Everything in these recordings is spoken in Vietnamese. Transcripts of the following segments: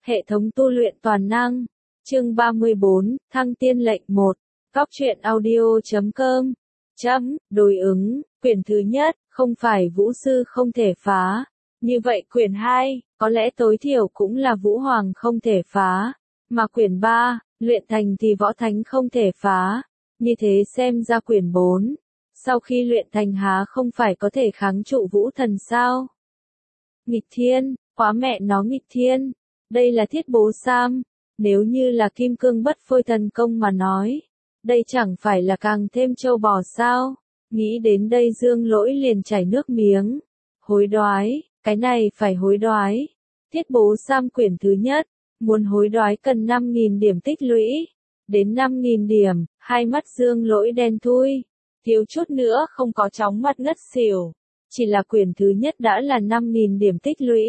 Hệ thống tu luyện toàn năng. Chương 34, Thăng tiên lệnh 1. Góc truyện audio.com. Đối ứng, quyển thứ nhất, không phải vũ sư không thể phá. Như vậy quyển 2, có lẽ tối thiểu cũng là vũ hoàng không thể phá. Mà quyển 3, luyện thành thì võ thánh không thể phá. Như thế xem ra quyển 4. Sau khi luyện thành há không phải có thể kháng trụ vũ thần sao? Nghịch thiên, quá mẹ nó nghịch thiên. Đây là thiết bố Sam. Nếu như là kim cương bất phôi thần công mà nói, đây chẳng phải là càng thêm trâu bò sao? Nghĩ đến đây Dương Lỗi liền chảy nước miếng. Hối đoái, cái này phải hối đoái. Thiết bố Sam quyển thứ nhất, muốn hối đoái cần 5.000 điểm tích lũy. Đến 5.000 điểm, hai mắt Dương Lỗi đen thui. Thiếu chút nữa không có chóng mặt ngất xỉu. Chỉ là quyển thứ nhất đã là 5.000 điểm tích lũy.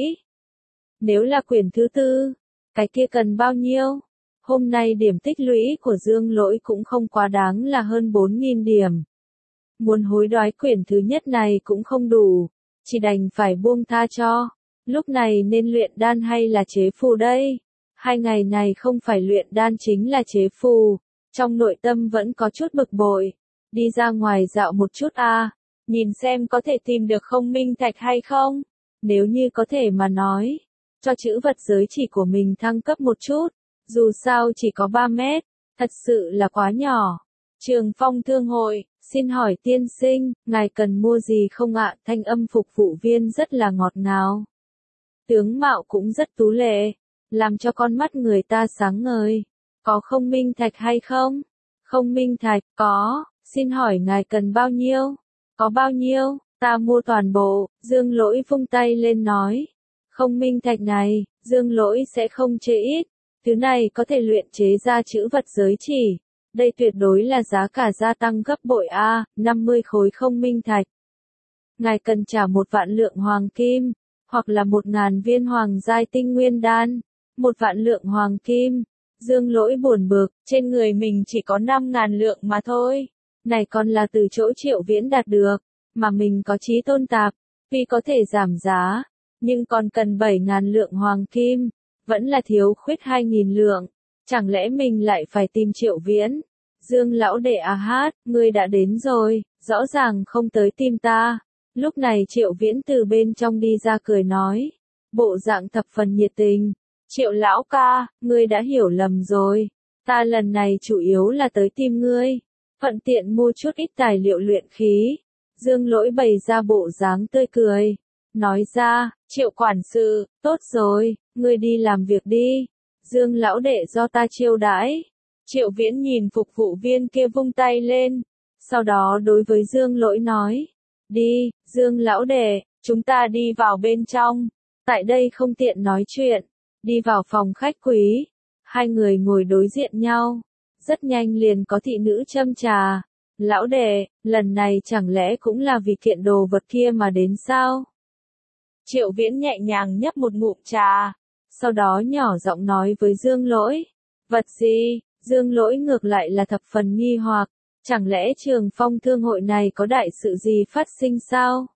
Nếu là quyển thứ tư, cái kia cần bao nhiêu? Hôm nay điểm tích lũy của Dương Lỗi cũng không quá đáng là hơn 4.000 điểm. Muốn hối đoái quyển thứ nhất này cũng không đủ, chỉ đành phải buông tha cho. Lúc này nên luyện đan hay là chế phù đây? 2 ngày này không phải luyện đan chính là chế phù, trong nội tâm vẫn có chút bực bội. Đi ra ngoài dạo một chút nhìn xem có thể tìm được không minh thạch hay không? Nếu như có thể mà nói, cho chữ vật giới chỉ của mình thăng cấp một chút, dù sao chỉ có 3 mét, thật sự là quá nhỏ. Trường Phong Thương hội, xin hỏi tiên sinh, ngài cần mua gì không ạ? Thanh âm phục vụ viên rất là ngọt ngào. Tướng mạo cũng rất tú lệ, làm cho con mắt người ta sáng ngời. Có không minh thạch hay không? Không minh thạch, có, xin hỏi ngài cần bao nhiêu? Có bao nhiêu? Ta mua toàn bộ, Dương Lỗi vung tay lên nói. Không minh thạch này, Dương Lỗi sẽ không chê ít. Thứ này có thể luyện chế ra chữ vật giới chỉ. Đây tuyệt đối là giá cả gia tăng gấp bội 50 khối không minh thạch. Ngài cần trả 1 vạn lượng hoàng kim, hoặc là 1.000 viên hoàng giai tinh nguyên đan. 1 vạn lượng hoàng kim. Dương Lỗi buồn bực, trên người mình chỉ có 5.000 lượng mà thôi. Này còn là từ chỗ Triệu Viễn đạt được, mà mình có chí tôn tạp, tuy có thể giảm giá, nhưng còn cần 7.000 lượng hoàng kim, vẫn là thiếu khuyết 2.000 lượng. Chẳng lẽ mình lại phải tìm Triệu Viễn? Dương lão đệ ngươi đã đến rồi, rõ ràng không tới tìm ta. Lúc này Triệu Viễn từ bên trong đi ra cười nói, bộ dạng thập phần nhiệt tình. Triệu lão ca, ngươi đã hiểu lầm rồi. Ta lần này chủ yếu là tới tìm ngươi, thuận tiện mua chút ít tài liệu luyện khí. Dương Lỗi bày ra bộ dáng tươi cười, nói ra, Triệu quản sự, tốt rồi, ngươi đi làm việc đi. Dương lão đệ do ta chiêu đãi. Triệu Viễn nhìn phục vụ viên kia vung tay lên, sau đó đối với Dương Lỗi nói, đi, Dương lão đệ, chúng ta đi vào bên trong, tại đây không tiện nói chuyện. Đi vào phòng khách quý, hai người ngồi đối diện nhau, rất nhanh liền có thị nữ châm trà. Lão đệ, lần này chẳng lẽ cũng là vì kiện đồ vật kia mà đến sao? Triệu Viễn nhẹ nhàng nhấp một ngụm trà, sau đó nhỏ giọng nói với Dương Lỗi, vật gì? Dương Lỗi ngược lại là thập phần nghi hoặc, chẳng lẽ Trường Phong Thương hội này có đại sự gì phát sinh sao?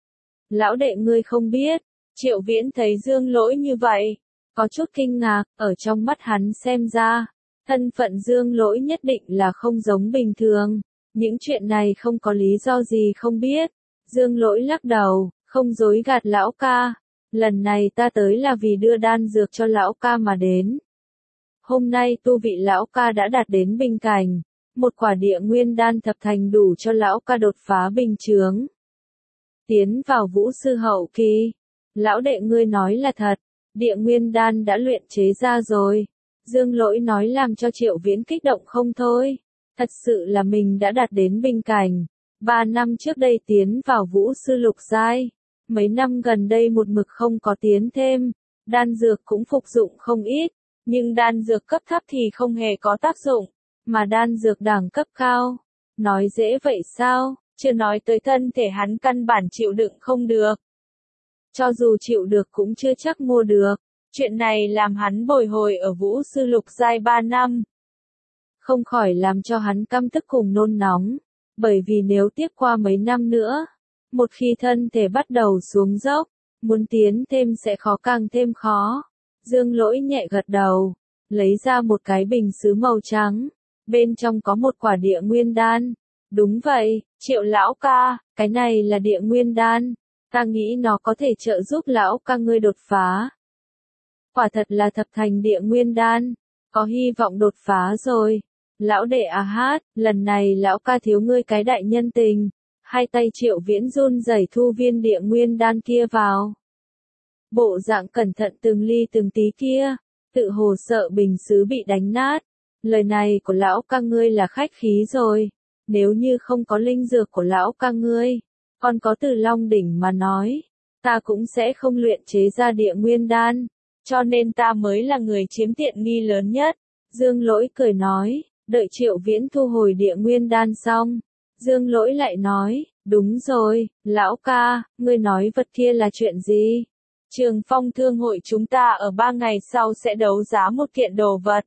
Lão đệ ngươi không biết. Triệu Viễn thấy Dương Lỗi như vậy, có chút kinh ngạc, ở trong mắt hắn xem ra, thân phận Dương Lỗi nhất định là không giống bình thường. Những chuyện này không có lý do gì không biết. Dương Lỗi lắc đầu, không dối gạt lão ca. Lần này ta tới là vì đưa đan dược cho lão ca mà đến. Hôm nay tu vị lão ca đã đạt đến bình cảnh. Một quả địa nguyên đan thập thành đủ cho lão ca đột phá bình chướng. Tiến vào vũ sư hậu kỳ. Lão đệ ngươi nói là thật. Địa nguyên đan đã luyện chế ra rồi. Dương Lỗi nói làm cho Triệu Viễn kích động không thôi. Thật sự là mình đã đạt đến bình cảnh. 3 năm trước đây tiến vào vũ sư lục giai. Mấy năm gần đây một mực không có tiến thêm. Đan dược cũng phục dụng không ít. Nhưng đan dược cấp thấp thì không hề có tác dụng. Mà đan dược đẳng cấp cao. Nói dễ vậy sao? Chưa nói tới thân thể hắn căn bản chịu đựng không được. Cho dù chịu được cũng chưa chắc mua được. Chuyện này làm hắn bồi hồi ở vũ sư lục giai 3 năm. Không khỏi làm cho hắn căm tức cùng nôn nóng. Bởi vì nếu tiếp qua mấy năm nữa, một khi thân thể bắt đầu xuống dốc, muốn tiến thêm sẽ khó càng thêm khó. Dương Lỗi nhẹ gật đầu, lấy ra một cái bình sứ màu trắng, bên trong có một quả địa nguyên đan. Đúng vậy, Triệu lão ca, cái này là địa nguyên đan, ta nghĩ nó có thể trợ giúp lão ca ngươi đột phá. Quả thật là thập thành địa nguyên đan, có hy vọng đột phá rồi. Lão đệ à hát, lần này lão ca thiếu ngươi cái đại nhân tình. Hai tay Triệu Viễn run rẩy thu viên địa nguyên đan kia vào. Bộ dạng cẩn thận từng ly từng tí kia, tự hồ sợ bình sứ bị đánh nát. Lời này của lão ca ngươi là khách khí rồi, nếu như không có linh dược của lão ca ngươi, còn có Từ Long đỉnh mà nói, ta cũng sẽ không luyện chế ra địa nguyên đan, cho nên ta mới là người chiếm tiện nghi lớn nhất. Dương Lỗi cười nói, đợi Triệu Viễn thu hồi địa nguyên đan xong, Dương Lỗi lại nói, đúng rồi, lão ca, ngươi nói vật kia là chuyện gì? Trường Phong Thương hội chúng ta ở 3 ngày sau sẽ đấu giá một kiện đồ vật.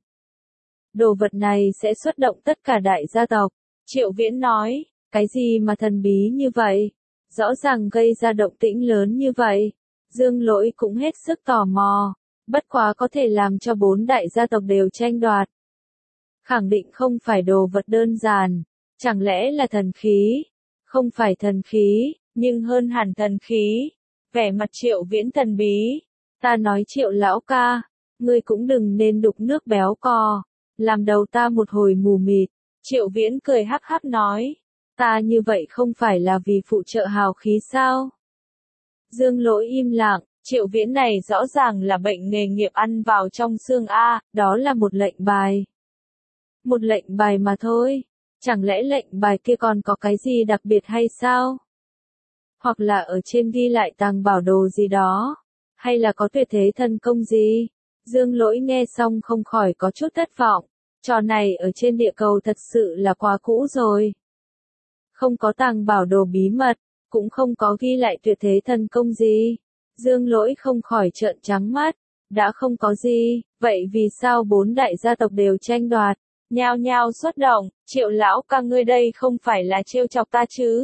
Đồ vật này sẽ xuất động tất cả đại gia tộc. Triệu Viễn nói, cái gì mà thần bí như vậy? Rõ ràng gây ra động tĩnh lớn như vậy. Dương Lỗi cũng hết sức tò mò. Bất quá có thể làm cho 4 đại gia tộc đều tranh đoạt. Khẳng định không phải đồ vật đơn giản. Chẳng lẽ là thần khí? Không phải thần khí, nhưng hơn hẳn thần khí. Vẻ mặt Triệu Viễn thần bí. Ta nói Triệu lão ca, ngươi cũng đừng nên đục nước béo cò, làm đầu ta một hồi mù mịt. Triệu Viễn cười hắc hắc nói, ta như vậy không phải là vì phụ trợ hào khí sao? Dương Lỗi im lặng, Triệu Viễn này rõ ràng là bệnh nghề nghiệp ăn vào trong xương A, đó là một lệnh bài. Một lệnh bài mà thôi, chẳng lẽ lệnh bài kia còn có cái gì đặc biệt hay sao? Hoặc là ở trên ghi lại tàng bảo đồ gì đó, hay là có tuyệt thế thần công gì? Dương Lỗi nghe xong không khỏi có chút thất vọng, trò này ở trên địa cầu thật sự là quá cũ rồi. Không có tàng bảo đồ bí mật, cũng không có ghi lại tuyệt thế thần công gì. Dương Lỗi không khỏi trợn trắng mắt, đã không có gì, vậy vì sao 4 đại gia tộc đều tranh đoạt? Nhao nhao xuất động, Triệu lão ca ngươi đây không phải là trêu chọc ta chứ?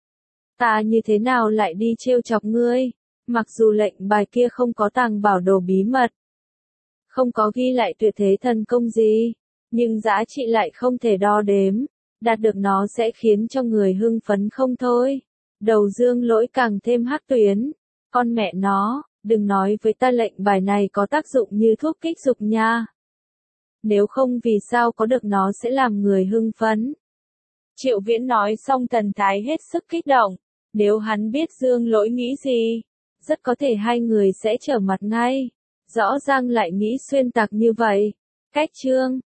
Ta như thế nào lại đi trêu chọc ngươi? Mặc dù lệnh bài kia không có tàng bảo đồ bí mật, không có ghi lại tuyệt thế thần công gì, nhưng giá trị lại không thể đo đếm, đạt được nó sẽ khiến cho người hưng phấn không thôi. Đầu Dương Lỗi càng thêm hắc tuyến, con mẹ nó, đừng nói với ta lệnh bài này có tác dụng như thuốc kích dục nha. Nếu không vì sao có được nó sẽ làm người hưng phấn. Triệu Viễn nói xong thần thái hết sức kích động, nếu hắn biết Dương Lỗi nghĩ gì, rất có thể hai người sẽ trở mặt ngay. Rõ ràng lại nghĩ xuyên tạc như vậy. Cách chương